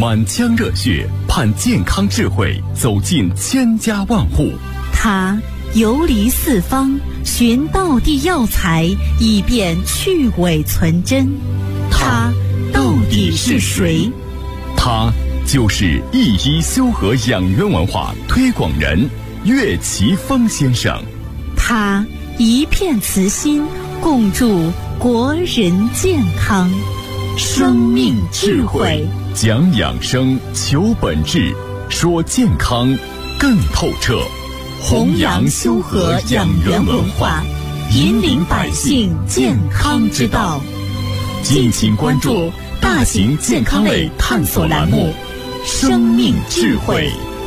满腔热血盼健康智慧走进千家万户。 他游离四方，寻道地药材，以便去伪存真。他到底是谁？ 他就是一一修和养元文化推广人岳奇峰先生。 他一片慈心，共筑国人健康。生命智慧， 讲养生，求本质，说健康更透彻。 弘扬修和养元文化，引领百姓健康之道。 敬请关注大型健康类探索栏目《生命智慧》。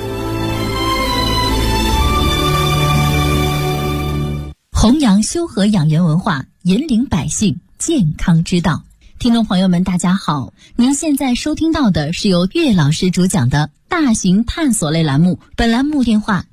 弘扬修和养元文化，引领百姓健康之道。听众朋友们，大家好，您现在收听到的是由岳老师主讲的大型探索类栏目，本栏目电话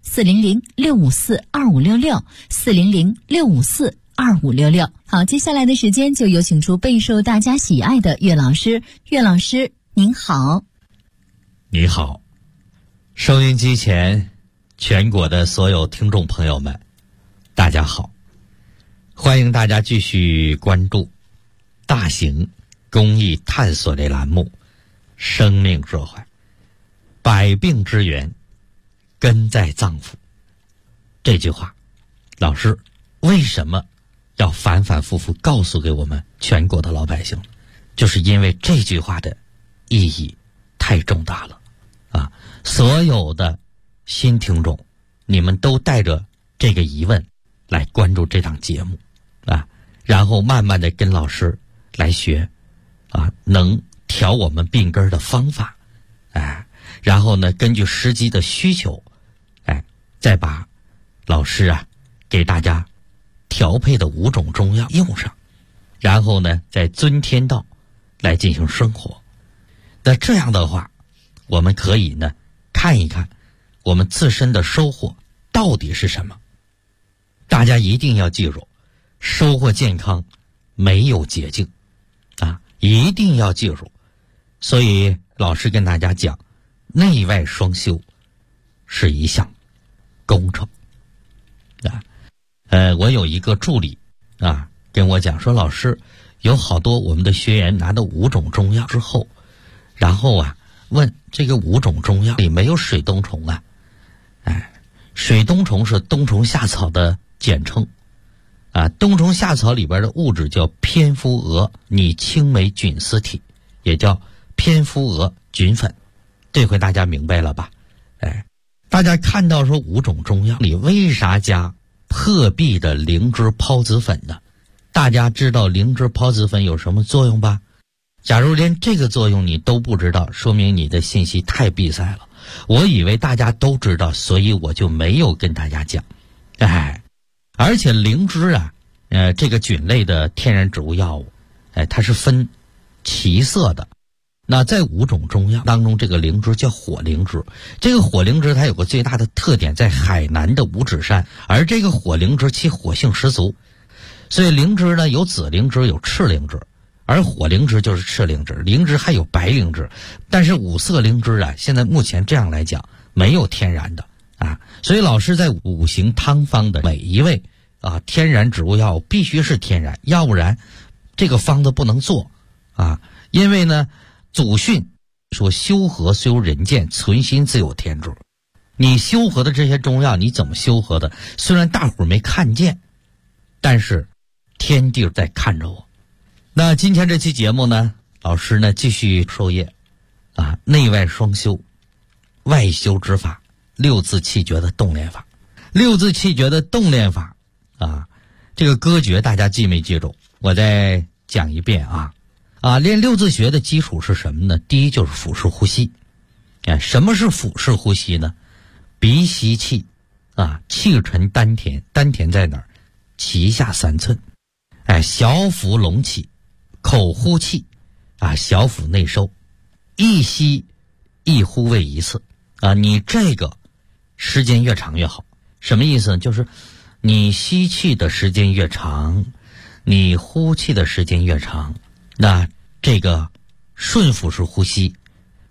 400-654-2566，400-654-2566。好，接下来的时间就有请出备受大家喜爱的岳老师。岳老师您好。 你好，收音机前全国的所有听众朋友们，大家好，欢迎大家继续关注大型公益探索类栏目《生命智慧》。百病之源根在脏腑，这句话老师为什么要反反复复告诉给我们全国的老百姓？就是因为这句话的意义太重大了啊！所有的新听众，你们都带着这个疑问来关注这档节目啊，然后慢慢的跟老师来学啊，能调我们病根的方法，哎，然后呢，根据实际的需求，哎，再把老师啊给大家调配的5种中药用上，然后呢，再遵天道来进行生活。那这样的话，我们可以呢看一看我们自身的收获到底是什么。大家一定要记住，收获健康没有捷径啊，一定要记住。所以老师跟大家讲，内外双修是一项工程啊。我有一个助理啊跟我讲说，老师有好多我们的学员拿到5种中药之后，然后啊问这个5种中药里没有水冬虫啊？哎，水冬虫是冬虫夏草的简称啊，冬虫夏草里边的物质叫蝙蝠蛾拟青霉菌丝体，也叫蝙蝠蛾菌粉。这回大家明白了吧？哎，大家看到说5种中药里为啥加破壁的灵芝孢子粉呢？大家知道灵芝孢子粉有什么作用吧？假如连这个作用你都不知道，说明你的信息太闭塞了。我以为大家都知道，所以我就没有跟大家讲。哎，而且灵芝啊，这个菌类的天然植物药物，哎，它是分其色的。那在5种中药当中，这个灵芝叫火灵芝。这个火灵芝它有个最大的特点，在海南的五指山，而这个火灵芝其火性十足。所以灵芝呢有紫灵芝有赤灵芝，而火灵芝就是赤灵芝，灵芝还有白灵芝。但是5色灵芝啊，现在目前这样来讲没有天然的啊，所以老师在5行汤方的每一味啊天然植物药物必须是天然，要不然这个方子不能做啊。因为呢祖训说修和虽由人见，存心自有天助。你修和的这些中药你怎么修和的？虽然大伙儿没看见，但是天地在看着我。那今天这期节目呢，老师呢继续授业啊，内外双修，外修之法，6字气诀的动练法。6字气诀的动练法啊，这个歌诀大家记没记住？我再讲一遍啊。练6字穴的基础是什么呢？第一就是腹式呼吸。什么是腹式呼吸呢？鼻吸气啊，气沉丹田，丹田在哪儿？脐下3寸。小腹隆起，口呼气啊，小腹内收，一吸一呼为1次啊。你这个时间越长越好。什么意思呢？就是你吸气的时间越长，你呼气的时间越长，那这个顺腹式呼吸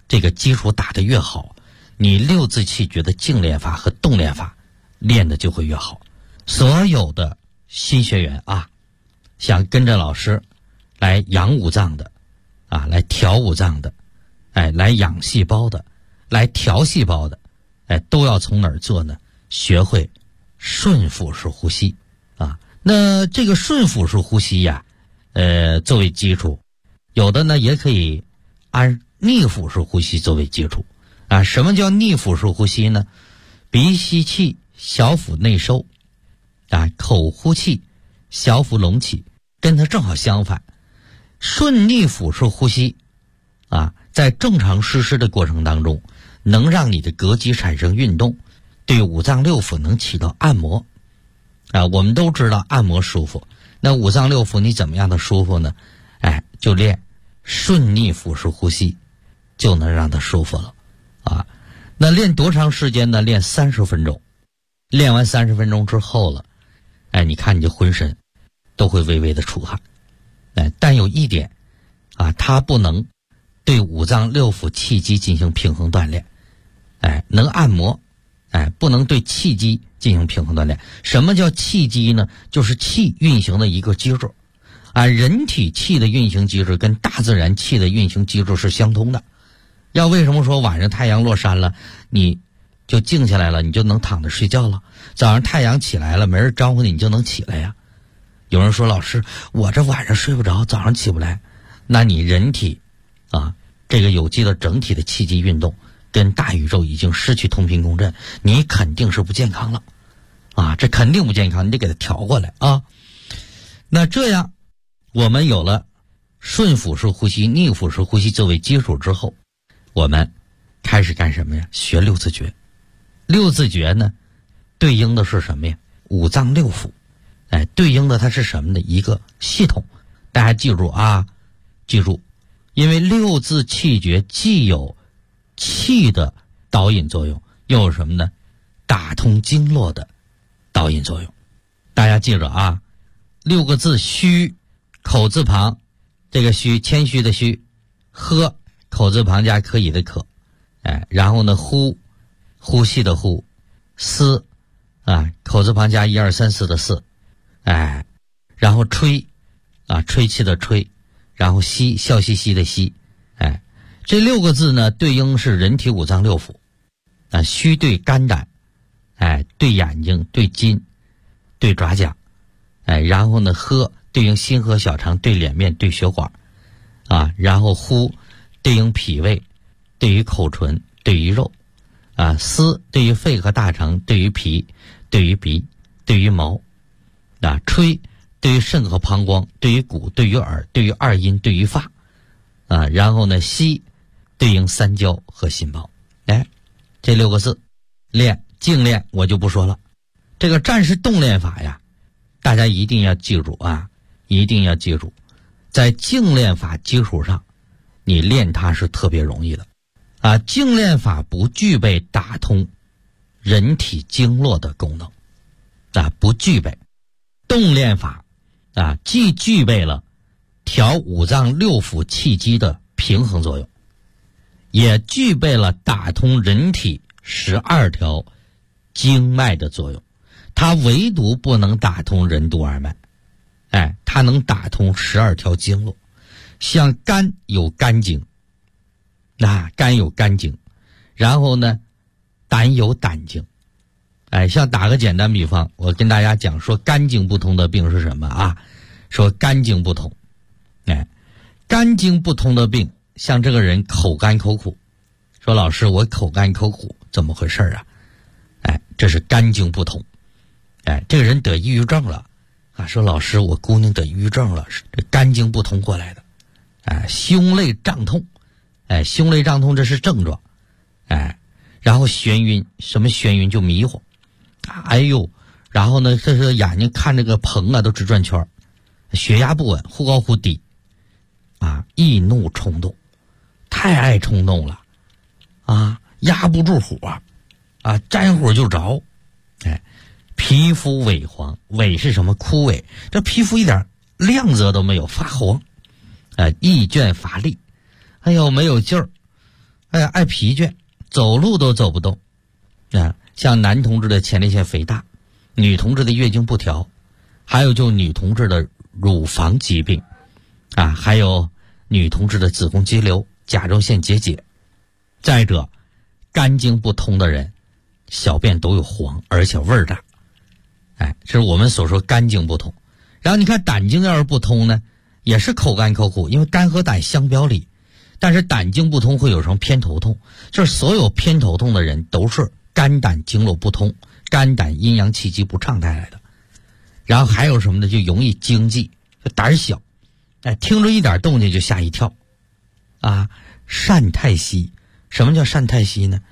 这个基础打得越好，你六字气诀的静练法和动练法练的就会越好。所有的新学员啊，想跟着老师来养五脏的啊，来调五脏的，来养细胞的，来调细胞的，都要从哪儿做呢？学会顺腹式呼吸啊。那这个顺腹式呼吸呀，作为基础，有的呢也可以按逆腹式呼吸作为基础啊。什么叫逆腹式呼吸呢？鼻吸气，小腹内收啊，口呼气，小腹隆起，跟它正好相反。顺逆腹式呼吸啊，在正常实施的过程当中，能让你的膈肌产生运动，对五脏六腑能起到按摩啊。我们都知道按摩舒服，那五脏六腑你怎么样的舒服呢？就练顺逆腹式呼吸，就能让它舒服了啊。那练多长时间呢？练30分钟。练完30分钟之后了，你看你这浑身都会微微的出汗。但有一点啊，它不能对五脏六腑气机进行平衡锻炼。能按摩，不能对气机进行平衡锻炼。什么叫气机呢？就是气运行的一个机制啊。人体气的运行机制跟大自然气的运行机制是相通的。要为什么说晚上太阳落山了，你就静下来了，你就能躺着睡觉了？早上太阳起来了，没人招呼你，你就能起来呀。有人说，老师，我这晚上睡不着，早上起不来。那你人体啊，这个有机的整体的气机运动跟大宇宙已经失去同频共振，你肯定是不健康了啊，这肯定不健康，你得给它调过来啊。那这样我们有了顺腹式呼吸、逆腹式呼吸作为基础之后，我们开始干什么呀？学六字诀。六字诀呢，对应的是什么呀？五脏六腑。对应的它是什么呢？一个系统。大家记住啊，记住，因为六字气诀既有气的导引作用，又有什么呢？打通经络的导引作用。大家记着啊，6个字：虚，口字旁，这个虚，谦虚的虚，喝，口字旁加可以的可，然后呢，呼，呼吸的呼，思啊，口字旁加1、2、3、4的4，然后吹啊，吹气的吹，然后吸，笑嘻嘻的吸，这6个字呢，对应是人体五脏六腑啊。虚对肝胆，对眼睛，对筋，对爪甲，然后呢，喝对应心河小肠，对脸面，对血管啊。然后呼对应脾胃，对于口唇，对于肉啊。思对于肺和大肠，对于脾，对于鼻，对于毛啊。吹对于肾和膀胱，对于骨，对于耳，对于二阴，对于发啊。然后呢，吸对应三焦和心包。这6个字练，静练我就不说了。这个战士动练法呀，大家一定要记住啊，一定要记住，在静练法基础上，你练它是特别容易的啊。静练法不具备打通人体经络的功能啊，不具备。动练法啊，既具备了调五脏六腑气机的平衡作用，也具备了打通人体12条经脉的作用。它唯独不能打通任督二脉，它能打通12条经络。像肝有肝经，肝有肝经，然后呢，胆有胆经。像打个简单比方，我跟大家讲说肝经不通的病是什么啊？说肝经不通，肝经不通的病，像这个人口干口苦，说老师我口干口苦，怎么回事啊？这是肝经不通。这个人得抑郁症了啊，说老师我姑娘得抑郁症了，这肝经不通过来的。胸肋胀痛，胸肋胀痛这是症状，然后眩晕，什么眩晕就迷糊，然后呢，这是眼睛看这个棚啊都直转圈，血压不稳，忽高忽低，易怒冲动，太爱冲动了，压不住火，沾火就着，皮肤萎黄，萎是什么？枯萎，这皮肤一点亮泽都没有，发黄，易倦乏力，没有劲儿， 爱疲倦，走路都走不动啊。像男同志的前列腺肥大，女同志的月经不调，还有就女同志的乳房疾病啊，还有女同志的子宫肌瘤、甲状腺结节。再者，肝经不通的人，小便都有黄，而且味儿大。这是我们所说肝经不通。然后你看胆经要是不通呢，也是口干口苦，因为肝和胆相表里。但是胆经不通会有什么偏头痛，就是所有偏头痛的人都是肝胆经络不通，肝胆阴阳气机不畅带来的。然后还有什么呢？就容易惊悸，就胆小，听着一点动静就吓一跳啊。善太息，什么叫善太息呢？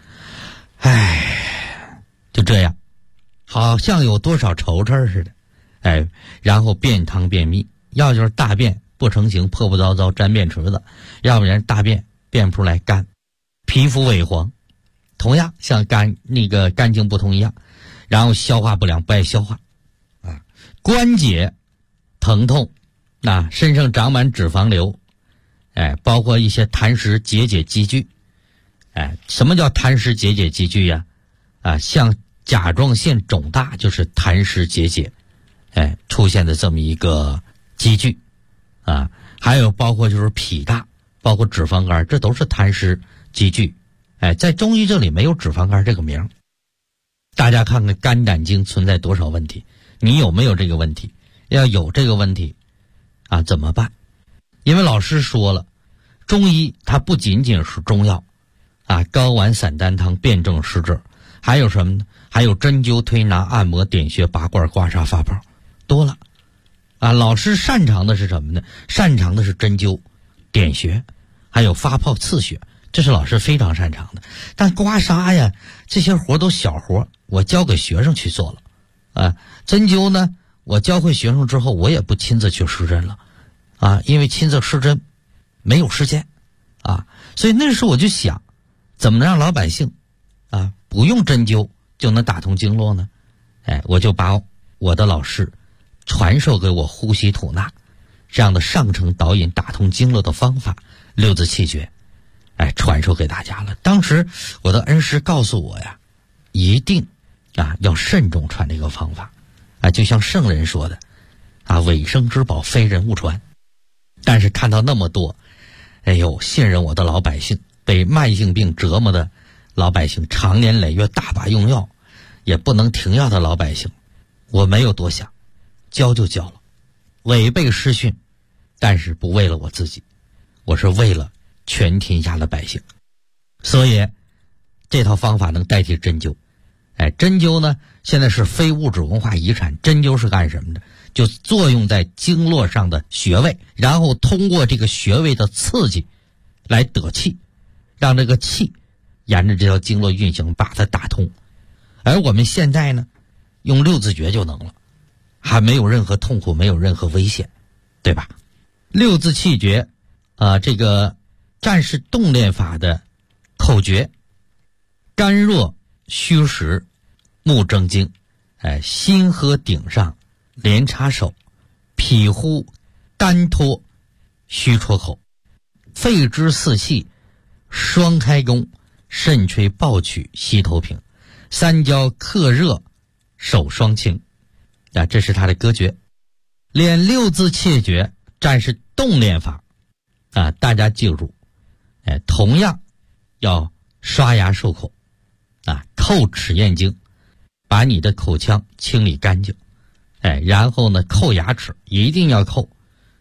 就这样，好像有多少愁事似的。然后便汤便秘，要就是大便不成形，破破糟糟沾便池子，要不然大便便不出来干，皮肤萎黄，同样像肝经不通一样。然后消化不良，不爱消化啊，关节疼痛，身上长满脂肪瘤，包括一些痰湿结节积聚。什么叫痰湿结节积聚呀？像甲状腺肿大就是痰湿结节出现的这么一个积聚啊。还有包括就是脾大，包括脂肪肝，这都是痰湿积聚。在中医这里没有脂肪肝这个名。大家看看肝胆经存在多少问题，你有没有这个问题？要有这个问题怎么办？因为老师说了，中医它不仅仅是中药睾丸散丹汤辨证施治，还有什么呢？还有针灸推拿按摩点穴拔罐刮痧发泡，多了老师擅长的是什么呢？擅长的是针灸点穴，还有发泡刺血，这是老师非常擅长的。但刮痧呀，这些活都小活，我交给学生去做了针灸呢，我教会学生之后，我也不亲自去施针了因为亲自施针没有时间所以那时候我就想，怎么能让老百姓不用针灸就能打通经络呢？我就把我的老师传授给我呼吸吐纳这样的上承导引打通经络的方法，六字气诀传授给大家了。当时我的恩师告诉我呀，一定要慎重传这个方法就像圣人说的尾生之宝非人勿传。但是看到那么多信任我的老百姓，被慢性病折磨的老百姓，长年累月大把用药也不能停药的老百姓，我没有多想，教就教了，违背师训，但是不为了我自己，我是为了全天下的百姓。所以这套方法能代替针灸。针灸呢现在是非物质文化遗产。针灸是干什么的？就作用在经络上的穴位，然后通过这个穴位的刺激来得气，让这个气沿着这条经络运行，把它打通。而我们现在呢，用六字诀就能了，还没有任何痛苦，没有任何危险，对吧？六字气诀这个战士动练法的口诀：肝若虚实，目睁睛，心喝顶上，连插手，脾呼丹托，虚戳口，肺之四气，双开弓，肾吹抱曲，膝头平，三焦克热，手双清这是他的歌诀。练六字气诀战士动练法大家记住同样要刷牙漱口叩齿咽经，把你的口腔清理干净然后呢叩牙齿，一定要叩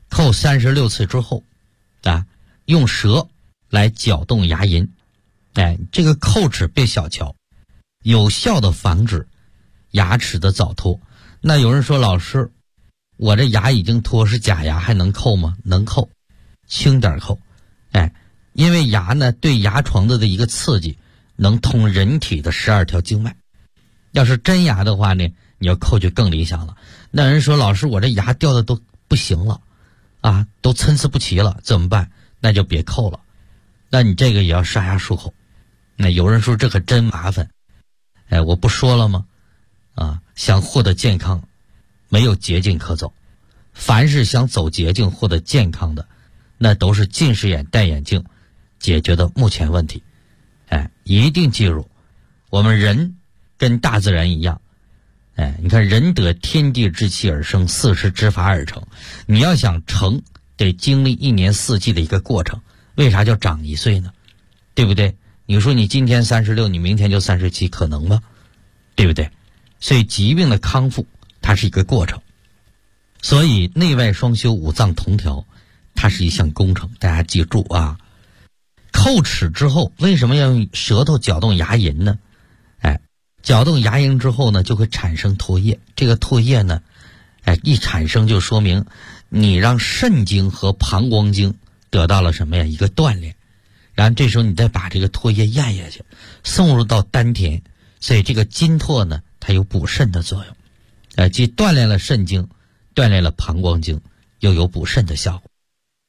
36次之后用舌来搅动牙龈这个叩齿别小瞧，有效的防止牙齿的早脱。那有人说，老师我这牙已经脱，是假牙还能叩吗？能叩，轻点叩因为牙呢对牙床子的一个刺激能通人体的12条经脉。要是真牙的话呢，你要叩就更理想了。那人说，老师我这牙掉的都不行了都参差不齐了，怎么办？那就别叩了，那你这个也要刷牙漱口。那有人说这可真麻烦我不说了吗想获得健康没有捷径可走，凡是想走捷径获得健康的，那都是近视眼戴眼镜解决的目前问题一定记住，我们人跟大自然一样，你看人得天地之气而生，4时之法而成。你要想成，得经历1年4季的一个过程。为啥叫长1岁呢？对不对？你说你今天36，你明天就37，可能吗？对不对？所以疾病的康复它是一个过程，所以内外双修5脏同调它是一项工程，大家记住啊。叩齿之后为什么要用舌头搅动牙龈呢？搅动牙龈之后呢，就会产生唾液。这个唾液呢，一产生就说明你让肾经和膀胱经得到了什么呀？一个锻炼。然后这时候你再把这个唾液咽下去，送入到丹田，所以这个金唾呢，它有补肾的作用。既锻炼了肾经，锻炼了膀胱经，又有补肾的效果。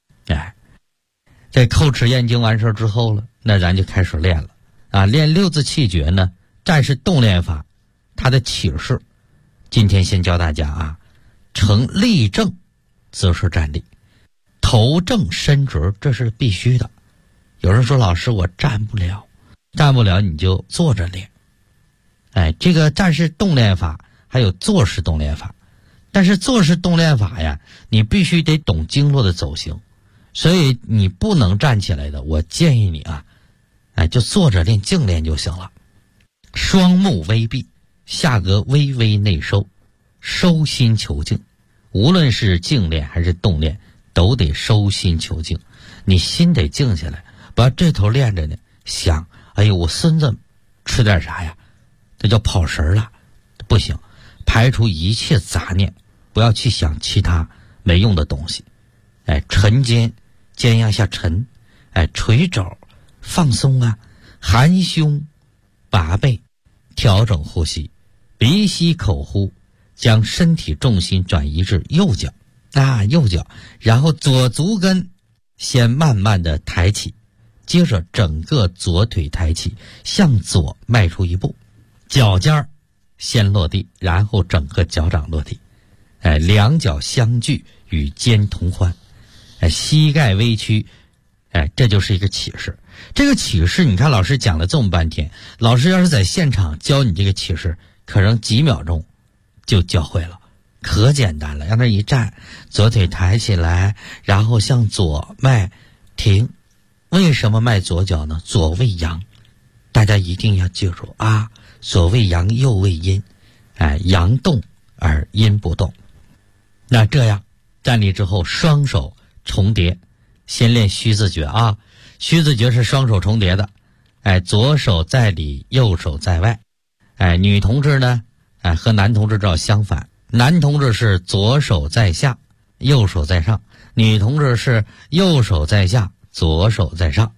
在叩齿咽经完事之后了，那咱就开始练了练6字气诀呢，战士动练法，它的起势，今天先教大家呈立正姿势站立，头正身直，这是必须的。有人说老师我站不了你就坐着练。这个战士动练法还有坐式动练法，但是坐式动练法呀，你必须得懂经络的走形，所以你不能站起来的，我建议你就坐着练，静练就行了。双目微闭，下颌微微内收，收心求静。无论是静练还是动练，都得收心求静。你心得静下来，把这头练着呢，想，哎呦，我孙子吃点啥呀？这叫跑神了，不行。排除一切杂念，不要去想其他没用的东西。沉肩，肩压下沉，垂肘，放松含胸，拔背，调整呼吸，鼻吸口呼，将身体重心转移至右脚然后左足跟先慢慢的抬起，接着整个左腿抬起，向左迈出一步，脚尖先落地，然后整个脚掌落地，两脚相距与肩同宽，膝盖微屈，这就是一个起势。这个起势你看老师讲了这么半天，老师要是在现场教你这个起势，可能几秒钟就教会了，可简单了。让那一站，左腿抬起来，然后向左迈，停。为什么迈左脚呢？左为阳，大家一定要记住左为阳，右为阴，阳动而阴不动。那这样站立之后，双手重叠，先练虚字诀虚字诀是双手重叠的，左手在里，右手在外。女同志呢，和男同志正好相反，男同志是左手在下，右手在上，女同志是右手在下，左手在上。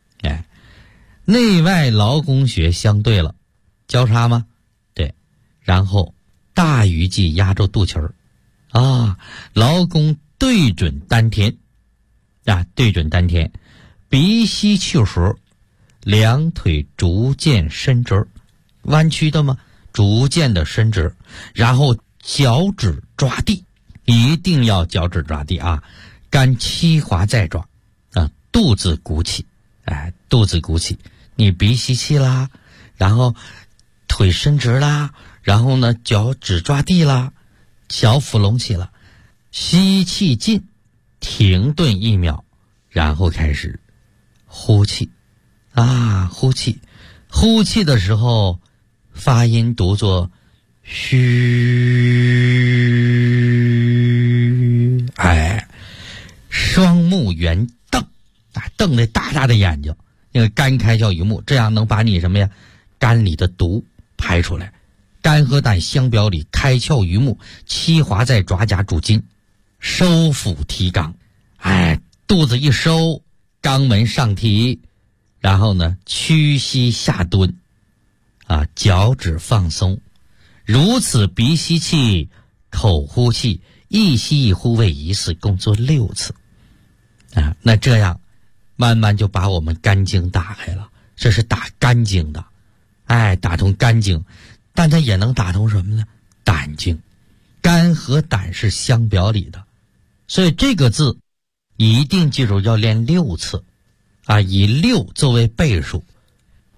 内外劳宫穴相对了，交叉吗？对。然后大鱼际压住肚脐劳宫对准丹田对准丹田，鼻吸气时，两腿逐渐伸直，弯曲的吗？逐渐的伸直，然后脚趾抓地，一定要脚趾抓地肝七滑在爪肚子鼓起，肚子鼓起，你鼻吸气啦，然后腿伸直啦，然后呢脚趾抓地啦，小腹隆起了，吸气进，停顿1秒，然后开始呼气呼气。呼气的时候发音读作嘘，双目圆瞪瞪着大大的眼睛，那个肝开窍于目，这样能把你什么呀？肝里的毒排出来。肝和胆相表里，开窍于目，七滑在爪甲主筋，收腹提肛。肚子一收，肛门上提，然后呢屈膝下蹲脚趾放松，如此鼻吸气，口呼气，一吸一呼为一次，共做6次那这样慢慢就把我们肝经打开了，这是打肝经的打通肝经，但它也能打通什么呢？胆经。肝和胆是相表里的，所以这个字一定记住要练6次以6作为倍数。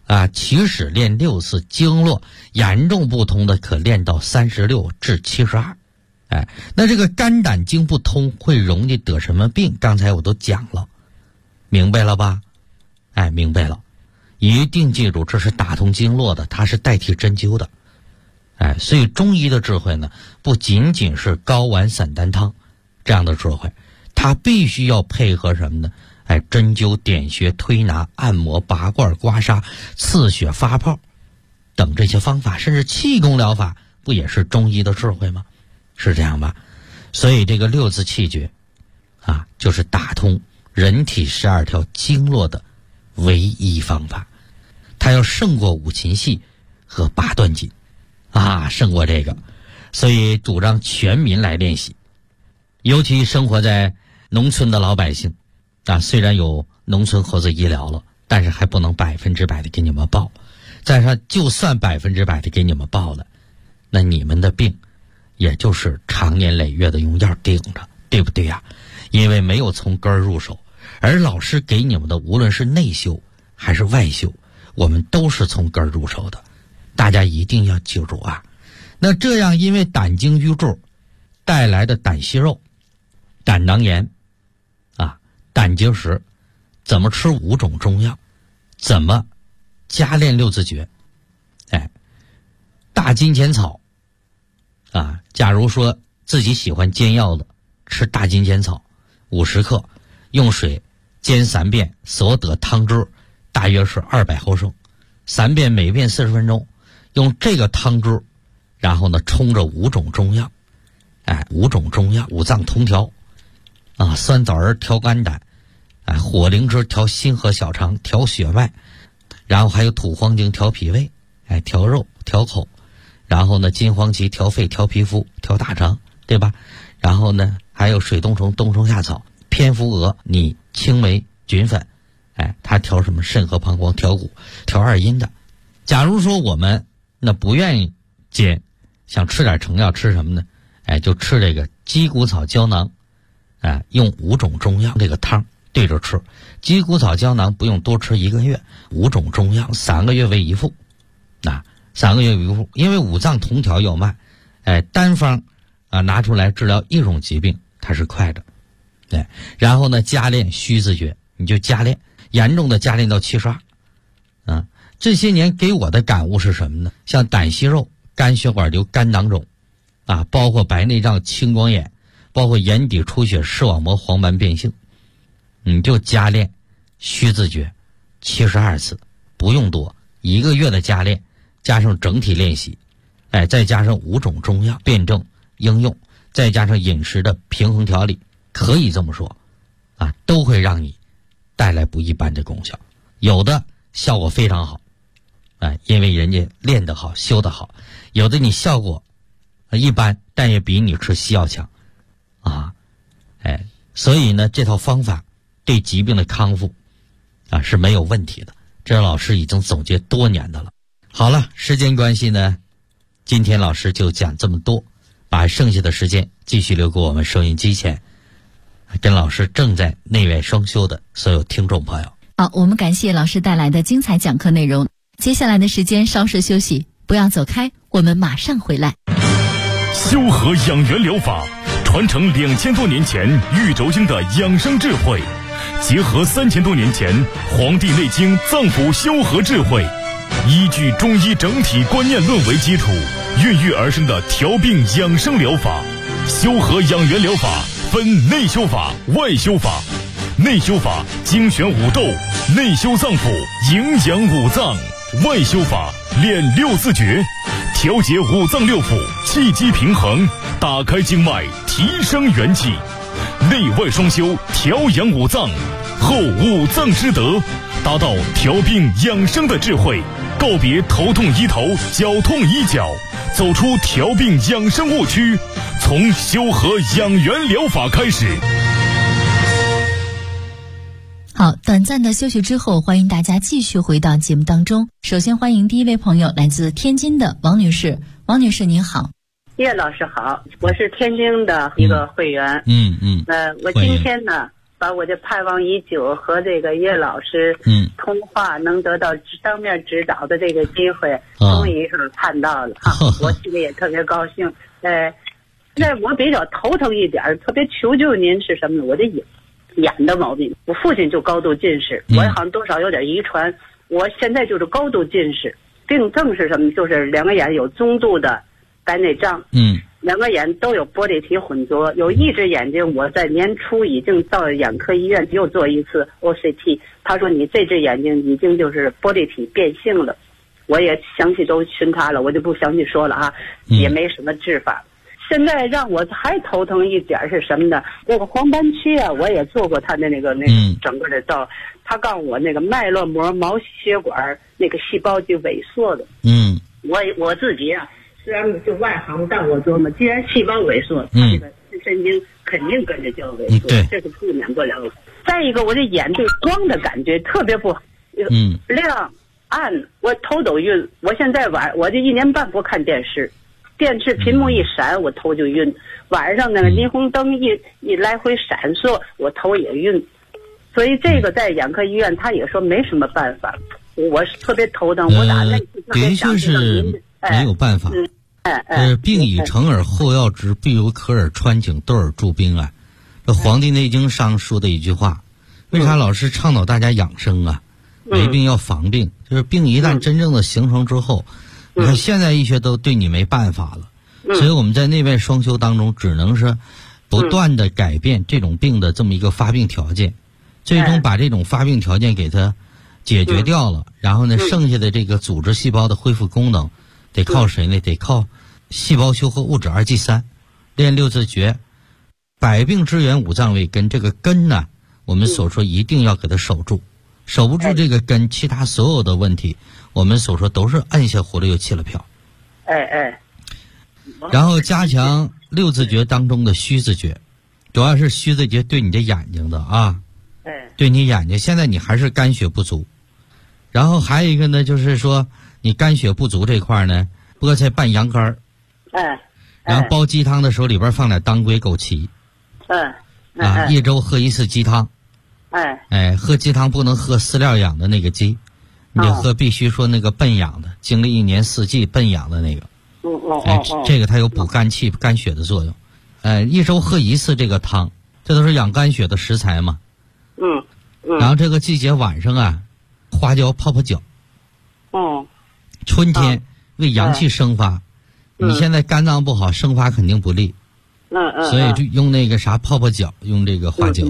起始练6次，经络严重不通的可练到36至72。那这个肝胆经不通会容易得什么病？刚才我都讲了，明白了吧？明白了，一定记住，这是打通经络的，它是代替针灸的。所以中医的智慧呢，不仅仅是睾丸散丹汤这样的智慧，它必须要配合什么呢？针灸、点穴、推拿、按摩、拔罐、刮痧、刺血、发泡等这些方法，甚至气功疗法，不也是中医的智慧吗？是这样吧？所以这个6字气诀就是打通人体12条经络的唯一方法，它要胜过五禽戏和八段锦胜过这个。所以主张全民来练习，尤其生活在农村的老百姓虽然有农村合作医疗了，但是还不能100%的给你们报。再说就算100%的给你们报了，那你们的病也就是长年累月的用药顶着，对不对呀？因为没有从根儿入手，而老师给你们的无论是内修还是外修，我们都是从根儿入手的，大家一定要记住那这样因为胆经瘀滞带来的胆息肉、胆囊炎胆结石，怎么吃5种中药，怎么加练6字诀？大金钱草假如说自己喜欢煎药的，吃大金钱草50克，用水煎3遍，所得汤汁大约是200毫升，3遍每遍40分钟，用这个汤汁，然后呢冲着5种中药，5种中药五脏同调酸枣仁调肝胆，火灵芝调心和小肠，调血脉，然后还有土黄精调脾胃，调肉调口，然后呢金黄芪调肺调皮肤调大肠，对吧？然后呢还有水冬虫、冬虫夏草、蝙蝠蛾、拟、青梅、菌粉，它调什么肾和膀胱，调骨，调二阴的。假如说我们那不愿意煎，想吃点成药，吃什么呢？就吃这个鸡骨草胶囊，用5种中药这个汤对着吃。鸡骨草胶囊不用多吃1个月，5种中药3个月为一副，3个月为一副，因为五脏同调要慢，单方拿出来治疗1种疾病它是快的，然后呢加练虚字诀，你就加练，严重的加练到72。这些年给我的感悟是什么呢？像胆息肉、肝血管瘤、肝囊肿包括白内障、青光眼，包括眼底出血、视网膜黄斑变性，你就加练虚字诀72次，不用多，1个月的加练，加上整体练习，再加上5种中药辩证应用，再加上饮食的平衡调理，可以这么说都会让你带来不一般的功效。有的效果非常好因为人家练得好修得好，有的你效果一般，但也比你吃西药强所以呢这套方法对疾病的康复是没有问题的，这老师已经总结多年的了。好了，时间关系呢，今天老师就讲这么多，把剩下的时间继续留给我们收音机前跟老师正在内外双修的所有听众朋友。 好，我们感谢老师带来的精彩讲课内容。接下来的时间稍事休息，不要走开，我们马上回来。 修和养元疗法传承2000多年前玉轴经的养生智慧，结合3000多年前《黄帝内经》脏腑修和智慧，依据中医整体观念论为基础，孕育而生的调病养生疗法。修和养元疗法分内修法、外修法。内修法精选五斗，内修脏腑，营养五脏；外修法练6字诀，调节五脏六腑，气机平衡，打开经脉，提升元气。内外双修，调养五脏，后五脏之德，达到调病养生的智慧，告别头痛医头，脚痛医脚，走出调病养生误区，从修和养元疗法开始。 好，短暂的休息之后，欢迎大家继续回到节目当中。首先欢迎第一位朋友，来自天津的王女士。王女士您好。 叶老师好，我是天津的一个会员。 嗯。 我今天呢把我的盼望已久和这个岳老师通话能得到当面指导的这个机会，终于是看到了我心里也特别高兴。那我比较头疼一点，特别求救您是什么呢？我的眼的毛病，我父亲就高度近视，我好像多少有点遗传，我现在就是高度近视，病症是什么？就是两个眼有中度的白内障，两个眼都有玻璃体混浊，有一只眼睛我在年初已经到眼科医院又做一次 OCT， 他说你这只眼睛已经就是玻璃体变性了，我也详细都询他了，我就不详细说了也没什么治法。现在让我还头疼一点是什么呢？那个黄斑区我也做过他的那个整个的照，他告诉我那个脉络膜毛血管那个细胞就萎缩了。我自己虽然就外行，但我琢磨，既然细胞萎缩，他这个神经肯定跟着就要萎缩，这是避免不了的。再一个，我这眼对光的感觉特别不好，亮暗，我头都晕。我现在我这1年半不看电视屏幕一闪，我头就晕。晚上那个霓虹灯一来回闪烁，我头也晕。所以这个在眼科医院他也说没什么办法，我是特别头疼。我打那次特别想知道您没有办法。病已成而后要治，必有可而穿井斗而助兵啊。这《黄帝内经》上说的一句话，为啥老是倡导大家养生啊？没病要防病，就是病一旦真正的形成之后，你看现代医学都对你没办法了，所以我们在内外双修当中只能是不断的改变这种病的这么一个发病条件，最终把这种发病条件给它解决掉了，然后呢剩下的这个组织细胞的恢复功能得靠谁呢？得靠细胞修合物质2G3，练六字诀，百病之源五脏位根，这个根呢我们所说一定要给它守住，守不住这个根，其他所有的问题我们所说都是按下葫芦又起了瓢。然后加强六字诀当中的虚字诀，主要是虚字诀对你的眼睛的对你眼睛，现在你还是肝血不足，然后还有一个呢就是说你肝血不足这块呢，菠菜拌羊肝然后煲鸡汤的时候里边放点当归枸杞一周喝1次鸡汤喝鸡汤不能喝饲料养的那个鸡，你得喝必须说那个笨养的，经历1年4季笨养的那个这个它有补肝气肝血的作用1周喝1次这个汤，这都是养肝血的食材嘛然后这个季节晚上花椒泡泡脚春天为阳气生发你现在肝脏不好生发肯定不利所以就用那个啥泡泡脚，用这个花椒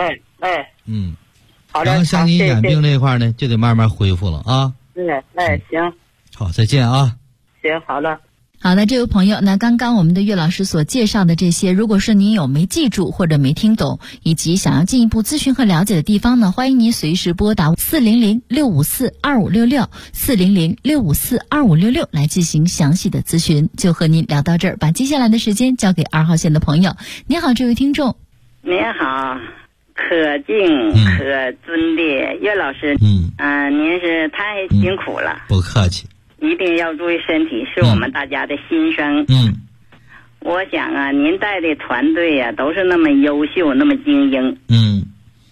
然后像你眼病这块呢就得慢慢恢复了行， 好，再见行，好了。 好的，这位朋友，那刚刚我们的岳老师所介绍的这些，如果是您有没记住或者没听懂，以及想要进一步咨询和了解的地方呢，欢迎您随时拨打400-654-2566 400-654-2566来进行详细的咨询。就和您聊到这儿，把接下来的时间交给2号线的朋友。你好，这位听众。 您好，可敬可尊的岳老师，您是太辛苦了， 不客气。 一定要注意身体，是我们大家的心声。我想您带的团队都是那么优秀，那么精英。